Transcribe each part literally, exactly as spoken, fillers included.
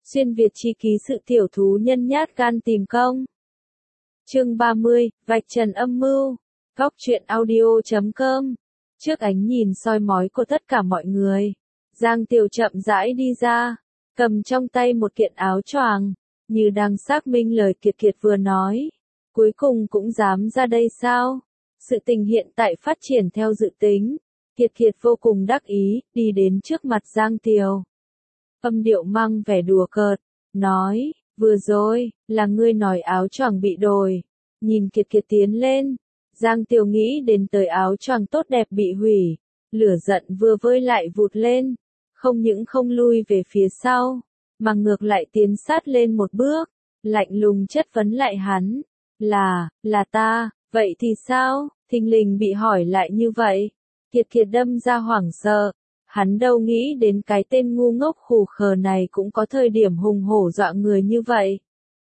Xuyên Việt chi ký sự tiểu thú nhân nhát gan tìm công. Chương ba mươi, vạch trần âm mưu. Góc truyện audio chấm com. Trước ánh nhìn soi mói của tất cả mọi người, Giang Tiểu chậm rãi đi ra, cầm trong tay một kiện áo choàng, như đang xác minh lời Kiệt Kiệt vừa nói. Cuối cùng cũng dám ra đây sao? Sự tình hiện tại phát triển theo dự tính. Kiệt Kiệt vô cùng đắc ý, đi đến trước mặt Giang Tiểu. Âm điệu mang vẻ đùa cợt, nói, vừa rồi, là ngươi nói áo choàng bị đồi. Nhìn Kiệt Kiệt tiến lên, Giang Tiểu nghĩ đến tới áo choàng tốt đẹp bị hủy, lửa giận vừa vơi lại vụt lên, không những không lui về phía sau, mà ngược lại tiến sát lên một bước, lạnh lùng chất vấn lại hắn, là, là ta, vậy thì sao, thình lình bị hỏi lại như vậy, Kiệt Kiệt đâm ra hoảng sợ. Hắn đâu nghĩ đến cái tên ngu ngốc khù khờ này cũng có thời điểm hùng hổ dọa người như vậy.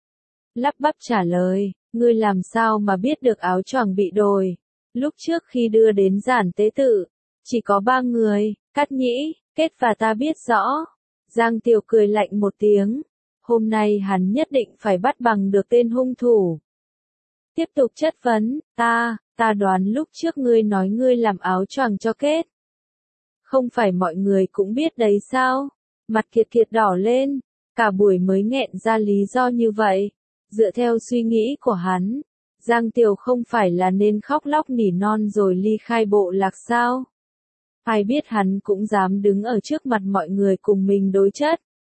Lắp bắp trả lời, ngươi làm sao mà biết được áo choàng bị đồi. Lúc trước khi đưa đến giản tế tự, chỉ có ba người, Cát Nhĩ, Kết và ta biết rõ. Giang Tiểu cười lạnh một tiếng. Hôm nay hắn nhất định phải bắt bằng được tên hung thủ. Tiếp tục chất vấn, ta, ta đoán lúc trước ngươi nói ngươi làm áo choàng cho Kết. Không phải mọi người cũng biết đấy sao? Mặt Kiệt Kiệt đỏ lên, cả buổi mới nghẹn ra lý do như vậy. Dựa theo suy nghĩ của hắn, Giang Tiểu không phải là nên khóc lóc nỉ non rồi ly khai bộ lạc sao? Ai biết hắn cũng dám đứng ở trước mặt mọi người cùng mình đối chất.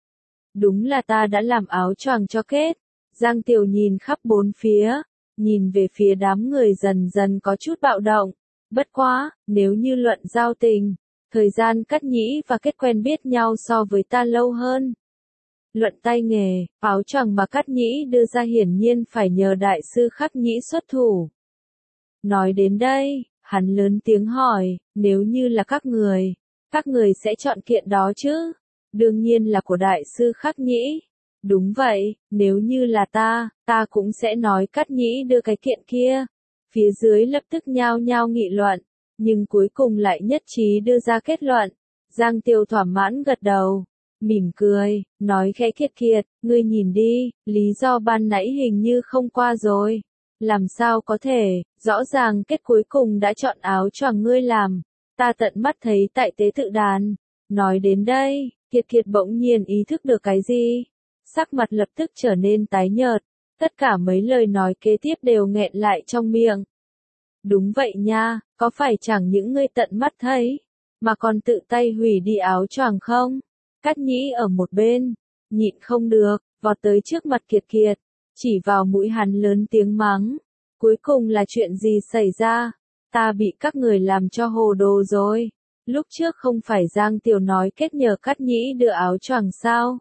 Đúng là ta đã làm áo choàng cho Kết. Giang Tiểu nhìn khắp bốn phía, nhìn về phía đám người dần dần có chút bạo động. Bất quá, nếu như luận giao tình, thời gian Cát Nhĩ và Kết quen biết nhau so với ta lâu hơn. Luận tay nghề, áo choàng mà Cát Nhĩ đưa ra hiển nhiên phải nhờ đại sư Khắc Nhĩ xuất thủ. Nói đến đây, hắn lớn tiếng hỏi, nếu như là các người, các người sẽ chọn kiện đó chứ? Đương nhiên là của đại sư Khắc Nhĩ. Đúng vậy, nếu như là ta, ta cũng sẽ nói Cát Nhĩ đưa cái kiện kia. Phía dưới lập tức nhao nhao nghị luận. Nhưng cuối cùng lại nhất trí đưa ra kết luận. Giang Tiểu thỏa mãn gật đầu, mỉm cười, nói khẽ Kiệt Kiệt, ngươi nhìn đi, lý do ban nãy hình như không qua rồi. Làm sao có thể, rõ ràng Kết cuối cùng đã chọn áo choàng ngươi làm. Ta tận mắt thấy tại tế tự đàn. Nói đến đây, Kiệt Kiệt bỗng nhiên ý thức được cái gì. Sắc mặt lập tức trở nên tái nhợt. Tất cả mấy lời nói kế tiếp đều nghẹn lại trong miệng. Đúng vậy nha, có phải chẳng những ngươi tận mắt thấy, mà còn tự tay hủy đi áo choàng không? Cát Nhĩ ở một bên, nhịn không được, vọt tới trước mặt Kiệt Kiệt, chỉ vào mũi hắn lớn tiếng mắng. Cuối cùng là chuyện gì xảy ra? Ta bị các người làm cho hồ đồ rồi. Lúc trước không phải Giang Tiểu nói Kết nhờ Cát Nhĩ đưa áo choàng sao?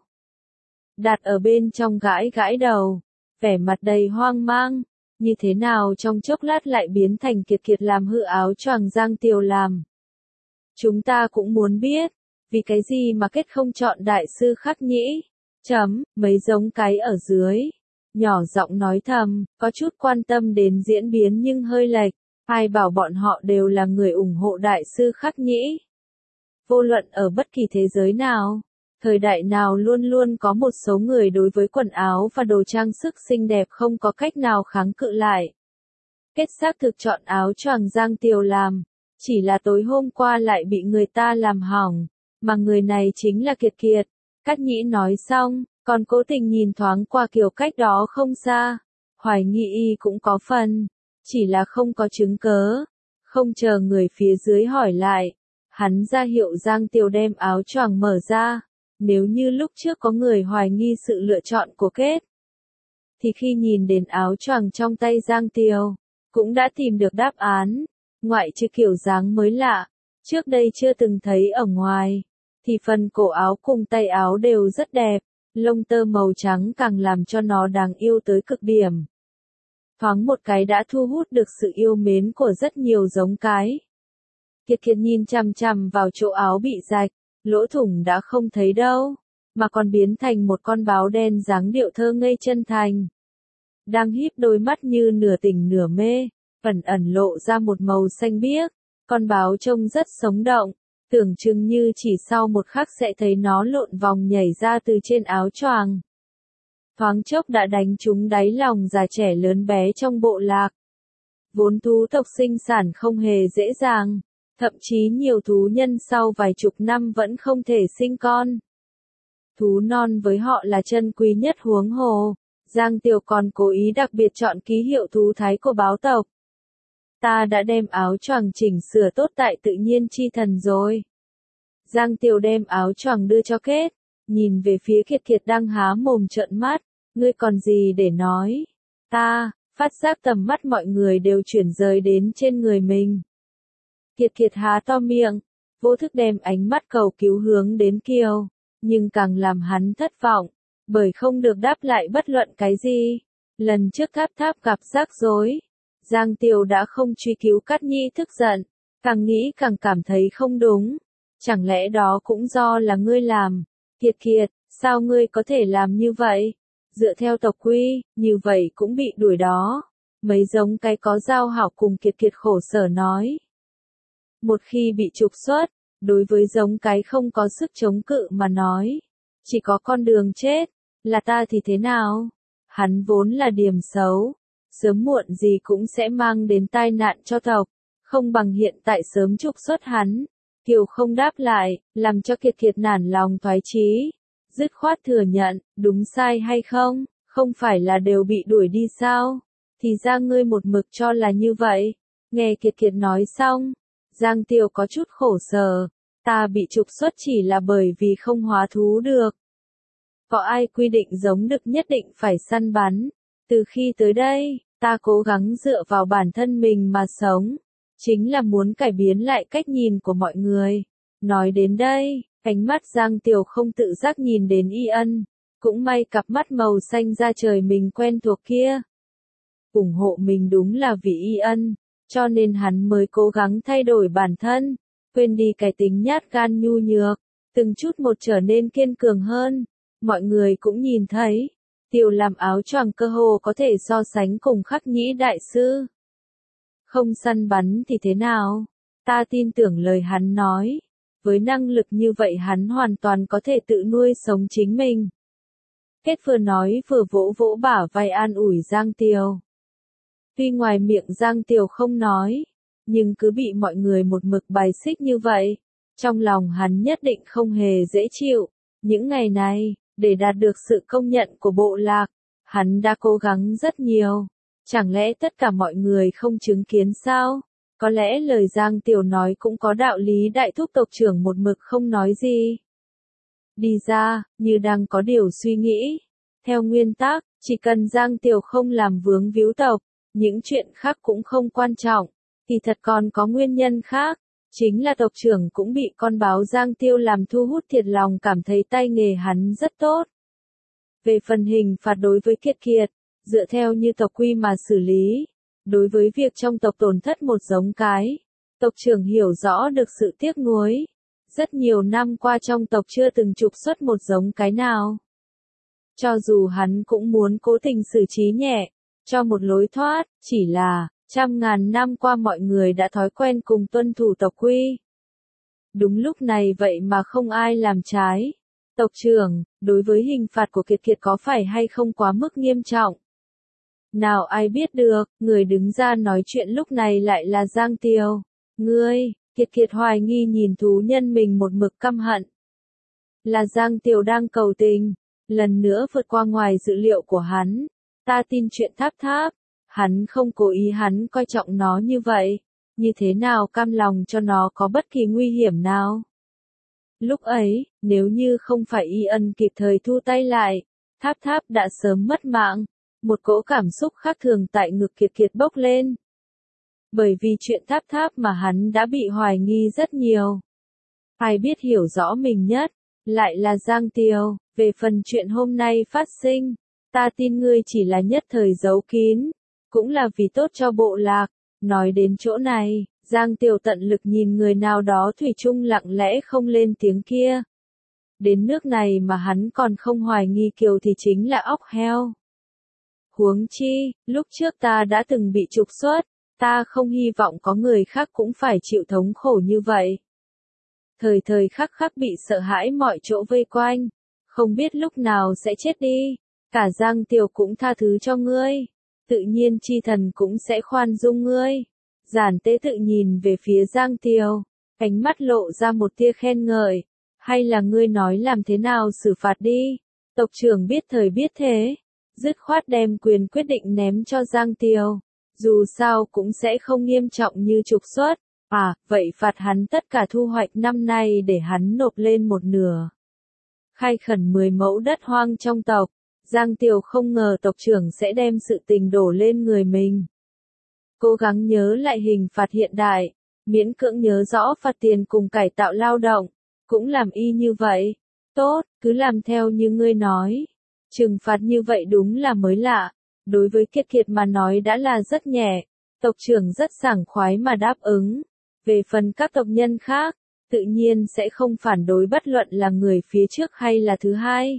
Đạt ở bên trong gãi gãi đầu, vẻ mặt đầy hoang mang. Như thế nào trong chốc lát lại biến thành Kiệt Kiệt làm hư áo choàng Giang Tiểu làm. Chúng ta cũng muốn biết, vì cái gì mà Kết không chọn đại sư Khắc Nhĩ. Chấm, mấy giống cái ở dưới. Nhỏ giọng nói thầm, có chút quan tâm đến diễn biến nhưng hơi lệch. Ai bảo bọn họ đều là người ủng hộ đại sư Khắc Nhĩ. Vô luận ở bất kỳ thế giới nào, thời đại nào luôn luôn có một số người đối với quần áo và đồ trang sức xinh đẹp không có cách nào kháng cự lại. Kết xác thực chọn áo choàng Giang Tiểu làm, chỉ là tối hôm qua lại bị người ta làm hỏng, mà người này chính là Kiệt Kiệt. Cát Nhĩ nói xong, còn cố tình nhìn thoáng qua kiểu cách đó không xa, hoài nghi y cũng có phần, chỉ là không có chứng cớ. Không chờ người phía dưới hỏi lại, hắn ra hiệu Giang Tiểu đem áo choàng mở ra. Nếu như lúc trước có người hoài nghi sự lựa chọn của Kết, thì khi nhìn đến áo choàng trong tay Giang Tiểu, cũng đã tìm được đáp án. Ngoại trừ kiểu dáng mới lạ, trước đây chưa từng thấy ở ngoài, thì phần cổ áo cùng tay áo đều rất đẹp, lông tơ màu trắng càng làm cho nó đáng yêu tới cực điểm. Thoáng một cái đã thu hút được sự yêu mến của rất nhiều giống cái. Kiệt Kiệt nhìn chằm chằm vào chỗ áo bị rạch, lỗ thủng đã không thấy đâu, mà còn biến thành một con báo đen dáng điệu thơ ngây chân thành. Đang híp đôi mắt như nửa tỉnh nửa mê, ẩn ẩn lộ ra một màu xanh biếc, con báo trông rất sống động, tưởng chừng như chỉ sau một khắc sẽ thấy nó lộn vòng nhảy ra từ trên áo choàng. Thoáng chốc đã đánh trúng đáy lòng già trẻ lớn bé trong bộ lạc. Vốn thú tộc sinh sản không hề dễ dàng, thậm chí nhiều thú nhân sau vài chục năm vẫn không thể sinh con. Thú non với họ là chân quý nhất huống hồ, Giang Tiều còn cố ý đặc biệt chọn ký hiệu thú thái của báo tộc. Ta đã đem áo choàng chỉnh sửa tốt tại tự nhiên chi thần rồi. Giang Tiều đem áo choàng đưa cho Kết, nhìn về phía Kiệt Kiệt đang há mồm trợn mắt, ngươi còn gì để nói? Ta, phát giác tầm mắt mọi người đều chuyển rời đến trên người mình. Kiệt Kiệt há to miệng, vô thức đem ánh mắt cầu cứu hướng đến Kiều, nhưng càng làm hắn thất vọng, bởi không được đáp lại bất luận cái gì. Lần trước Tháp Tháp gặp rắc rối, Giang Tiều đã không truy cứu Cát Nhi tức giận, càng nghĩ càng cảm thấy không đúng. Chẳng lẽ đó cũng do là ngươi làm? Kiệt Kiệt, sao ngươi có thể làm như vậy? Dựa theo tộc quy, như vậy cũng bị đuổi đó. Mấy giống cái có giao hảo cùng Kiệt Kiệt khổ sở nói. Một khi bị trục xuất, đối với giống cái không có sức chống cự mà nói, chỉ có con đường chết, là ta thì thế nào? Hắn vốn là điểm xấu, sớm muộn gì cũng sẽ mang đến tai nạn cho tộc, không bằng hiện tại sớm trục xuất hắn. Kiều không đáp lại, làm cho Kiệt Kiệt nản lòng thoái chí, dứt khoát thừa nhận, đúng sai hay không, không phải là đều bị đuổi đi sao? Thì ra ngươi một mực cho là như vậy. Nghe Kiệt Kiệt nói xong, Giang Tiều có chút khổ sở, ta bị trục xuất chỉ là bởi vì không hóa thú được. Có ai quy định giống đực nhất định phải săn bắn? Từ khi tới đây, ta cố gắng dựa vào bản thân mình mà sống, chính là muốn cải biến lại cách nhìn của mọi người. Nói đến đây, ánh mắt Giang Tiều không tự giác nhìn đến Y Ân, cũng may cặp mắt màu xanh da trời mình quen thuộc kia. ủng hộ mình đúng là vì Y Ân, cho nên hắn mới cố gắng thay đổi bản thân, quên đi cái tính nhát gan nhu nhược, từng chút một trở nên kiên cường hơn. Mọi người cũng nhìn thấy, Tiều làm áo choàng cơ hồ có thể so sánh cùng Khắc Nhĩ đại sư. Không săn bắn thì thế nào? Ta tin tưởng lời hắn nói, với năng lực như vậy hắn hoàn toàn có thể tự nuôi sống chính mình. Kết vừa nói vừa vỗ vỗ bả vai an ủi Giang Tiều. Tuy ngoài miệng Giang Tiều không nói, nhưng cứ bị mọi người một mực bài xích như vậy, trong lòng hắn nhất định không hề dễ chịu. Những ngày này, để đạt được sự công nhận của bộ lạc, hắn đã cố gắng rất nhiều. Chẳng lẽ tất cả mọi người không chứng kiến sao? Có lẽ lời Giang Tiều nói cũng có đạo lý. Đại thúc tộc trưởng một mực không nói gì. Đi ra, như đang có điều suy nghĩ. Theo nguyên tắc, chỉ cần Giang Tiều không làm vướng víu tộc, những chuyện khác cũng không quan trọng. Thì thật còn có nguyên nhân khác. Chính là tộc trưởng cũng bị con báo Giang Tiêu làm thu hút thiệt lòng, cảm thấy tay nghề hắn rất tốt. Về phần hình phạt đối với Kiệt Kiệt, dựa theo như tộc quy mà xử lý. Đối với việc trong tộc tổn thất một giống cái, tộc trưởng hiểu rõ được sự tiếc nuối. Rất nhiều năm qua trong tộc chưa từng trục xuất một giống cái nào. Cho dù hắn cũng muốn cố tình xử trí nhẹ, cho một lối thoát, chỉ là, trăm ngàn năm qua mọi người đã thói quen cùng tuân thủ tộc quy. Đúng lúc này vậy mà không ai làm trái. Tộc trưởng, đối với hình phạt của Kiệt Kiệt có phải hay không quá mức nghiêm trọng? Nào ai biết được, người đứng ra nói chuyện lúc này lại là Giang Tiều. Ngươi, Kiệt Kiệt hoài nghi nhìn thú nhân mình một mực căm hận. Là Giang Tiều đang cầu tình, lần nữa vượt qua ngoài dự liệu của hắn. Ta tin chuyện Tháp Tháp, hắn không cố ý, hắn coi trọng nó như vậy, như thế nào cam lòng cho nó có bất kỳ nguy hiểm nào. Lúc ấy, nếu như không phải Y Ân kịp thời thu tay lại, Tháp Tháp đã sớm mất mạng. Một cỗ cảm xúc khác thường tại ngực Kiệt Kiệt bốc lên. Bởi vì chuyện Tháp Tháp mà hắn đã bị hoài nghi rất nhiều. Ai biết hiểu rõ mình nhất, lại là Giang Tiều. Về phần chuyện hôm nay phát sinh, ta tin ngươi chỉ là nhất thời giấu kín, cũng là vì tốt cho bộ lạc. Nói đến chỗ này, Giang Tiều tận lực nhìn người nào đó thủy chung lặng lẽ không lên tiếng kia. Đến nước này mà hắn còn không hoài nghi Kiều thì chính là óc heo. Huống chi, lúc trước ta đã từng bị trục xuất, ta không hy vọng có người khác cũng phải chịu thống khổ như vậy. thời thời khắc khắc bị sợ hãi mọi chỗ vây quanh, không biết lúc nào sẽ chết đi, cả Giang Tiều cũng tha thứ cho ngươi, tự nhiên chi thần cũng sẽ khoan dung ngươi. Giản Tế Tự nhìn về phía Giang Tiều, ánh mắt lộ ra một tia khen ngợi, hay là ngươi nói làm thế nào xử phạt đi, tộc trưởng biết thời biết thế, dứt khoát đem quyền quyết định ném cho Giang Tiều, dù sao cũng sẽ không nghiêm trọng như trục xuất, à, vậy phạt hắn tất cả thu hoạch năm nay để hắn nộp lên một nửa. Khai khẩn mười mẫu đất hoang trong tộc, Giang Tiều không ngờ tộc trưởng sẽ đem sự tình đổ lên người mình. Cố gắng nhớ lại hình phạt hiện đại, miễn cưỡng nhớ rõ phạt tiền cùng cải tạo lao động, cũng làm y như vậy. Tốt, cứ làm theo như ngươi nói. Trừng phạt như vậy đúng là mới lạ, đối với Kiệt Kiệt mà nói đã là rất nhẹ, tộc trưởng rất sảng khoái mà đáp ứng. Về phần các tộc nhân khác, tự nhiên sẽ không phản đối bất luận là người phía trước hay là thứ hai.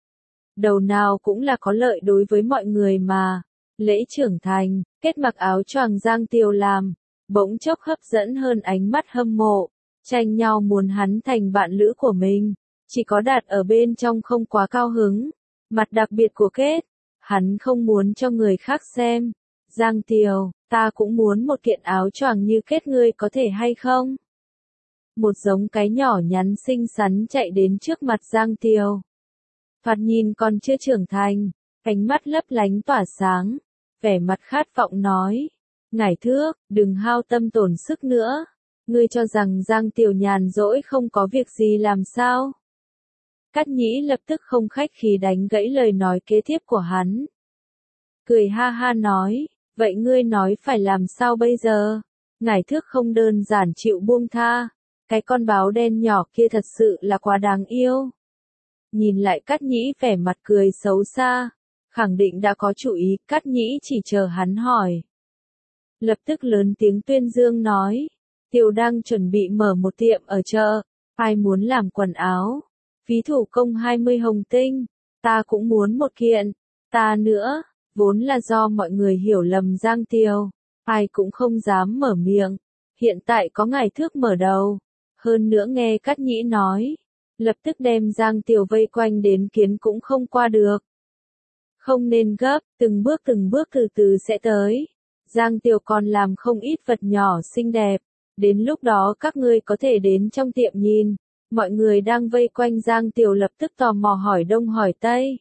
Đầu nào cũng là có lợi đối với mọi người mà. Lễ trưởng thành, kết mặc áo choàng Giang Tiều làm, bỗng chốc hấp dẫn hơn ánh mắt hâm mộ, tranh nhau muốn hắn thành bạn lữ của mình, chỉ có Đạt ở bên trong không quá cao hứng, mặt đặc biệt của Kết, hắn không muốn cho người khác xem. Giang Tiều, ta cũng muốn một kiện áo choàng như Kết ngươi có thể hay không? Một giống cái nhỏ nhắn xinh xắn chạy đến trước mặt Giang Tiều. Thoạt nhìn còn chưa trưởng thành, ánh mắt lấp lánh tỏa sáng, vẻ mặt khát vọng nói, ngải thước, đừng hao tâm tổn sức nữa, ngươi cho rằng Giang Tiều nhàn rỗi không có việc gì làm sao? Cát Nhĩ lập tức không khách khí đánh gãy lời nói kế tiếp của hắn. Cười ha ha nói, vậy ngươi nói phải làm sao bây giờ? Ngải thước không đơn giản chịu buông tha, cái con báo đen nhỏ kia thật sự là quá đáng yêu. Nhìn lại Cát Nhĩ vẻ mặt cười xấu xa, khẳng định đã có chủ ý, Cát Nhĩ chỉ chờ hắn hỏi. Lập tức lớn tiếng tuyên dương nói, Tiều đang chuẩn bị mở một tiệm ở chợ, ai muốn làm quần áo, phí thủ công hai mươi hồng tinh, ta cũng muốn một kiện, ta nữa, vốn là do mọi người hiểu lầm Giang Tiều, ai cũng không dám mở miệng, hiện tại có ngải thước mở đầu, hơn nữa nghe Cát Nhĩ nói, lập tức đem Giang Tiều vây quanh đến kiến cũng không qua được. Không nên gấp, từng bước từng bước từ từ sẽ tới. Giang Tiều còn làm không ít vật nhỏ xinh đẹp, đến lúc đó các ngươi có thể đến trong tiệm nhìn. Mọi người đang vây quanh Giang Tiều lập tức tò mò hỏi đông hỏi tây.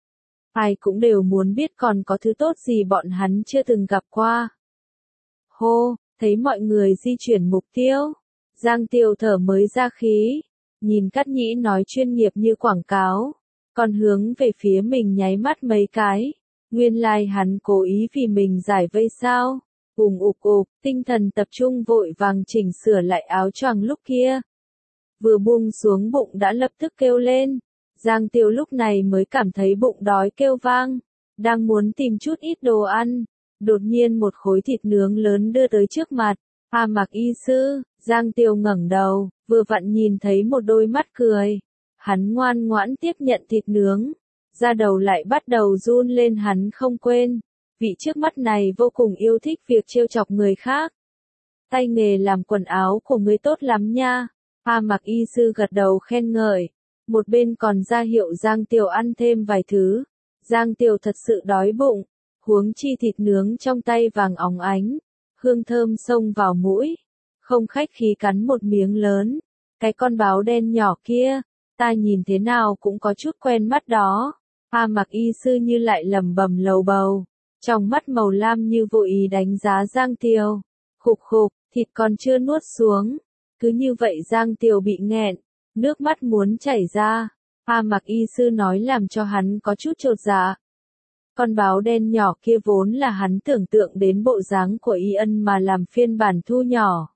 Ai cũng đều muốn biết còn có thứ tốt gì bọn hắn chưa từng gặp qua. Hô, thấy mọi người di chuyển mục tiêu. Giang Tiều thở mới ra khí, nhìn Cát Nhĩ nói chuyên nghiệp như quảng cáo, còn hướng về phía mình nháy mắt mấy cái. Nguyên lai like hắn cố ý vì mình giải vây sao. Ùng ục ục, tinh thần tập trung vội vàng chỉnh sửa lại áo choàng lúc kia. Vừa buông xuống bụng đã lập tức kêu lên. Giang Tiều lúc này mới cảm thấy bụng đói kêu vang, đang muốn tìm chút ít đồ ăn. Đột nhiên một khối thịt nướng lớn đưa tới trước mặt. A Mạc y sư, Giang Tiều ngẩng đầu, vừa vặn nhìn thấy một đôi mắt cười. Hắn ngoan ngoãn tiếp nhận thịt nướng. Da đầu lại bắt đầu run lên, hắn không quên. Vị trước mắt này vô cùng yêu thích việc trêu chọc người khác. Tay nghề làm quần áo của ngươi tốt lắm nha. A Mạc y sư gật đầu khen ngợi. Một bên còn ra hiệu Giang Tiều ăn thêm vài thứ. Giang Tiều thật sự đói bụng. Huống chi thịt nướng trong tay vàng óng ánh. Hương thơm xông vào mũi. Không khách khí cắn một miếng lớn. Cái con báo đen nhỏ kia, ta nhìn thế nào cũng có chút quen mắt đó. A Mạc y sư như lại lẩm bẩm lầu bầu. Trong mắt màu lam như vô ý đánh giá Giang Tiều. Khục khục, thịt còn chưa nuốt xuống. Cứ như vậy Giang Tiều bị nghẹn, nước mắt muốn chảy ra. A Mạc y sư nói làm cho hắn có chút chột dạ. Con báo đen nhỏ kia vốn là hắn tưởng tượng đến bộ dáng của Y Ân mà làm phiên bản thu nhỏ.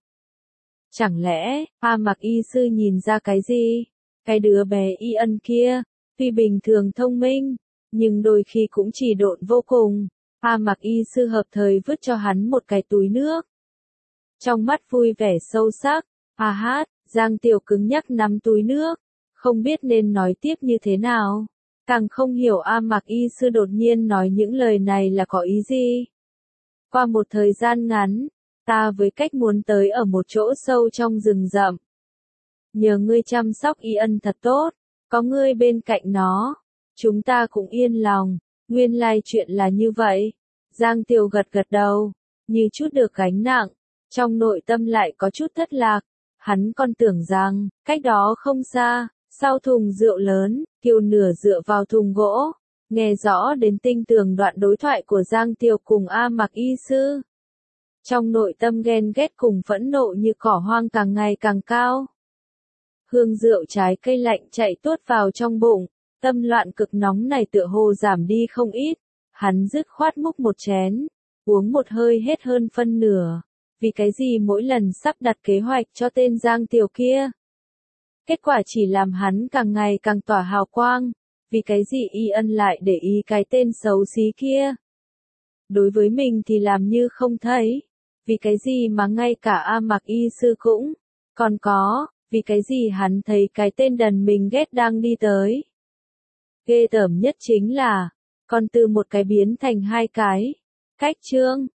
Chẳng lẽ, A Mạc y sư nhìn ra cái gì? Cái đứa bé Y Ân kia, tuy bình thường thông minh, nhưng đôi khi cũng chỉ độn vô cùng. A Mạc y sư hợp thời vứt cho hắn một cái túi nước. Trong mắt vui vẻ sâu sắc, a hát, Giang Tiều cứng nhắc nắm túi nước, không biết nên nói tiếp như thế nào. Càng không hiểu A Mạc y sư đột nhiên nói những lời này là có ý gì. Qua một thời gian ngắn, ta với Cách muốn tới ở một chỗ sâu trong rừng rậm. nhờ ngươi chăm sóc Y Ân thật tốt, có ngươi bên cạnh nó, chúng ta cũng yên lòng, nguyên lai chuyện là như vậy. Giang Tiêu gật gật đầu, như chút được gánh nặng, trong nội tâm lại có chút thất lạc, hắn còn tưởng rằng, cách đó không xa, sau thùng rượu lớn, Kiều nửa dựa vào thùng gỗ, nghe rõ đến tinh tường đoạn đối thoại của Giang Tiêu cùng A Mặc y sư. Trong nội tâm ghen ghét cùng phẫn nộ như cỏ hoang càng ngày càng cao. Hương rượu trái cây lạnh chạy tuốt vào trong bụng, tâm loạn cực nóng này tựa hồ giảm đi không ít, hắn dứt khoát múc một chén, uống một hơi hết hơn phân nửa, vì cái gì mỗi lần sắp đặt kế hoạch cho tên Giang Tiêu kia. Kết quả chỉ làm hắn càng ngày càng tỏa hào quang, vì cái gì Y Ân lại để ý cái tên xấu xí kia. Đối với mình thì làm như không thấy, vì cái gì mà ngay cả A Mặc y sư cũng, còn có, vì cái gì hắn thấy cái tên đần mình ghét đang đi tới. Ghê tởm nhất chính là, còn từ một cái biến thành hai cái. Cách chương